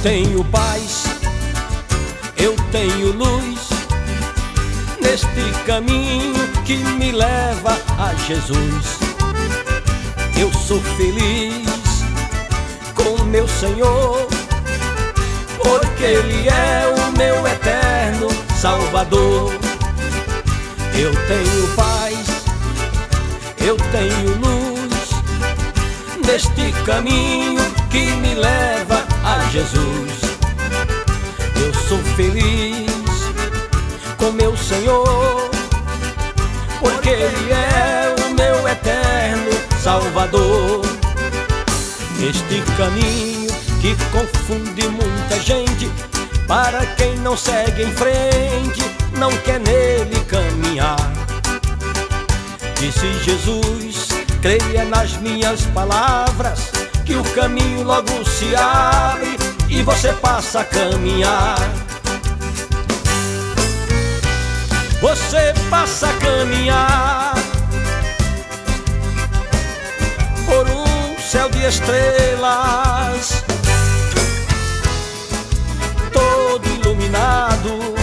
tenho paz, eu tenho luz neste caminho que me leva a Jesus. Eu sou feliz com meu Senhor, porque Ele é o meu eterno Salvador. Eu tenho paz, eu tenho luz neste caminho que me leva a Jesus. Eu sou feliz com meu Senhor, porque Ele é o meu eterno Salvador. Este caminho que confunde muita gente, para quem não segue em frente, não quer nele caminhar. Disse Jesus, creia nas minhas palavras, que o caminho logo se abre e você passa a caminhar. Você passa a caminhar por um céu de estrelas, todo iluminado,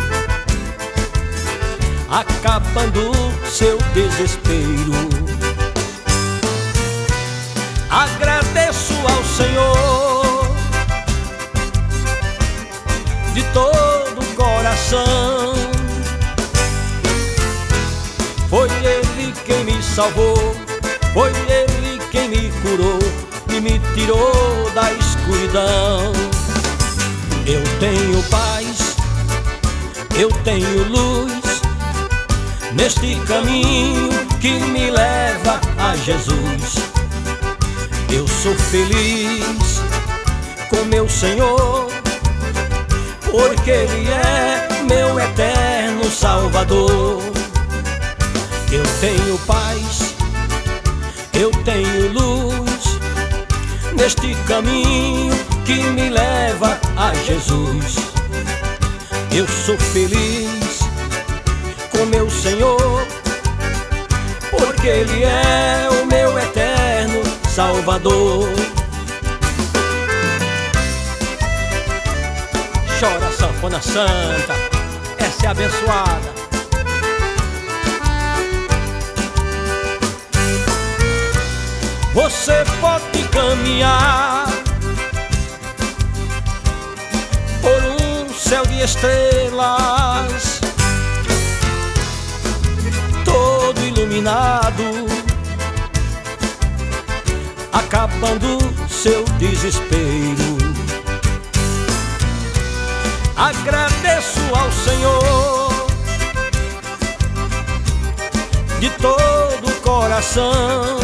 acabando seu desespero. Agradeço ao Senhor de todo o coração. Foi Ele quem me salvou, foi Ele quem me curou e me tirou da escuridão. Eu tenho paz, eu tenho luz neste caminho que me leva a Jesus. Eu sou feliz com meu Senhor, porque Ele é meu eterno Salvador. Eu tenho paz, eu tenho luz neste caminho que me leva a Jesus. Eu sou feliz com meu Senhor, porque Ele é o meu eterno Salvador. Chora, sanfona santa, essa é abençoada. Você pode caminhar por um céu de estrelas, todo iluminado, acabando seu desespero. Agradeço ao Senhor de todo o coração.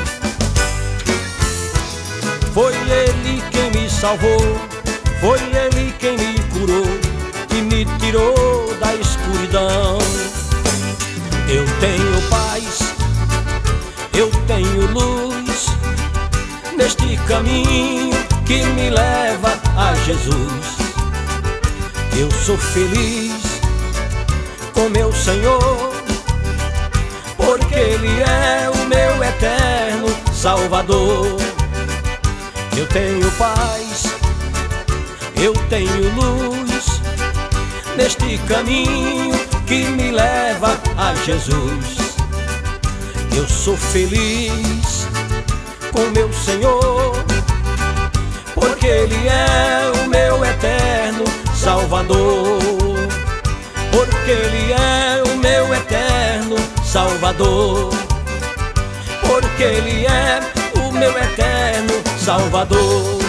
Foi Ele quem me salvou, foi Ele quem me curou e me tirou da escuridão. Eu tenho paz, eu tenho luz neste caminho que me leva a Jesus. Eu sou feliz com meu Senhor, porque Ele é o meu eterno Salvador. Eu tenho paz, eu tenho luz neste caminho que me leva a Jesus. Eu sou feliz com meu Senhor, porque Ele é o meu eterno Salvador. Porque Ele é o meu eterno Salvador. Porque Ele é o meu eterno Salvador.